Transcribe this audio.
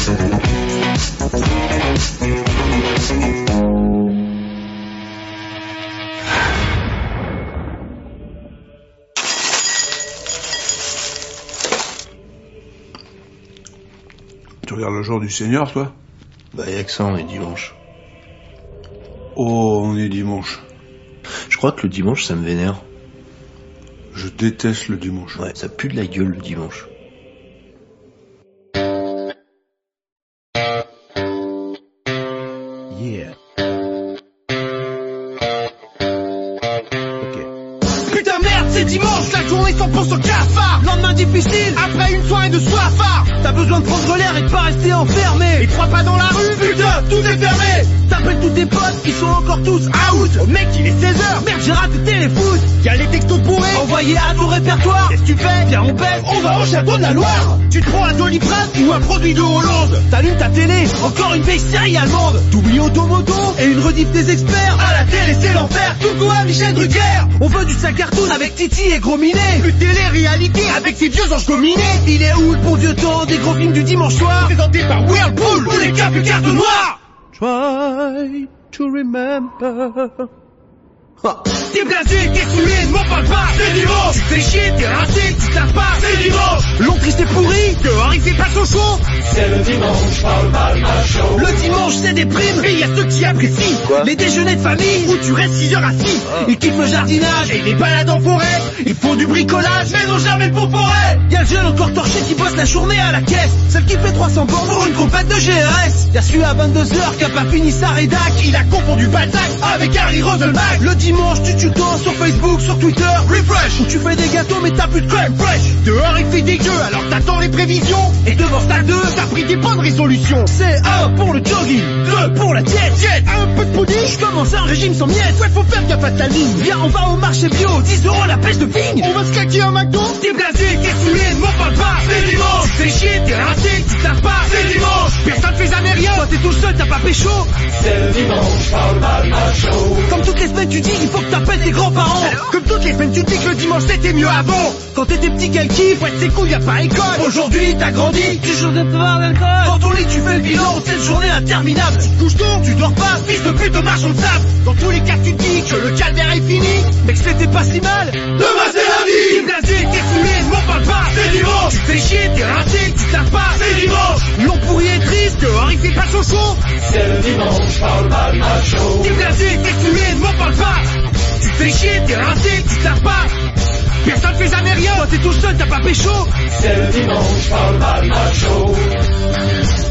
Tu regardes le jour du Seigneur, toi? Bah y'a que ça, on est dimanche. Oh, on est dimanche. Je crois que le dimanche, ça me vénère. Je déteste le dimanche. Ouais, ça pue de la gueule le dimanche. Yeah. Putain merde, c'est dimanche, la journée 100% cafard. Lendemain difficile, après une soirée de soifard. T'as besoin de prendre l'air et de pas rester enfermé. Et 3 pas dans la rue, putain, tout est fermé. T'appelles tous tes potes, ils sont encore tous out. Oh mec, il est 16h, merde, j'ai raté téléfoot. Y'a les textos bourrés, envoyés à ton répertoire. Qu'est-ce que tu fais? Viens on baisse, on va au château de la Loire. Tu te prends un Doliprane ou un produit de Hollande. T'allumes ta télé, encore une vieille série allemande. T'oublies Automoto et une rediff des experts. À la télé c'est l'enfer, coucou à Michel Drucker. On veut du sac cartoon avec Titi et Gros Minet. Plus de télé-réalité avec ces vieux anges dominés. Il est où le bon vieux temps des gros films du dimanche soir? Présenté par Whirlpool, où les câbles plus carte noire. Try to remember. T'es blasé, t'es saoulé, ne m'en parle pas, c'est dimanche. Tu fais chier, t'es rincé, tu tapes pas, c'est dimanche. Long triste et pourri, dehors il fait pas son chaud. C'est le dimanche, parle pas de ma show. Le dimanche c'est des primes, et y a ceux qui apprécient. Quoi? Les déjeuners de famille, où tu restes 6 heures assis. Ils kiffent le jardinage, et les balades en forêt. Ils font du bricolage, mais n'ont jamais le bon forêt. Y'a le jeune encore torché qui bosse la journée à la caisse. Celle qui fait 300 bornes pour une compète de GRS. Y'a celui à 22h qui a pas fini sa rédac. Il a confondu Balzac avec Harry Roselmack. Le dimanche tu tutos sur Facebook, sur Twitter, refresh. Où tu fais des gâteaux mais t'as plus de crème fresh. Dehors il fait dégueu alors t'attends les prévisions. Et devant ça 2, t'as pris des bonnes résolutions. C'est 1 pour le jogging, 2 pour la diète, un peu de pudding. Je commence un régime sans miettes. Ouais faut faire gaffe à ta ligne. Viens on va au marché bio, 10 € la pêche de vigne. On va se claquer un McDo. T'es blasé, t'es saoulé, ne m'en parle pas, c'est dimanche. Tu fais chier, t'es rincé, tu tapes pas, c'est dimanche. Personne fait jamais rien, toi t'es tout seul, t'as pas pécho. C'est le dimanche, parle pas de ma show. Comme toutes les semaines tu dis il faut que t'appelles tes grands-parents. Comme toutes les semaines tu dis que le dimanche c'était mieux avant. Quand t'étais petit quel kiff, ouais c'est cool, y'a pas école. Aujourd'hui t'as grandi, tu joues de boire d'alcool. Dans ton lit tu fais le bilan, cette journée interminable. Tu te couches tôt, tu dors pas, fils de pute marchand de sable. Dans tous les cas tu te dis que le calvaire est fini. Mais que c'était pas si mal, demain c'est la vie. T'es blasé, t'es saoulé, ne m'en parle pas, c'est dimanche. Tu fais chier, t'es rincé, tu tapes pas, c'est dimanche. Long pourri et triste, dehors il fait pas son chaud. C'est le dimanche, parle pas de ma show. T'es blasé, t'es saoulé, ne m'en parle pas. Tu fais chier, t'es rincé, tu tapes pas. Personne fait jamais rien, toi t'es tout seul, t'as pas pécho. C'est le dimanche, parle pas de ma show.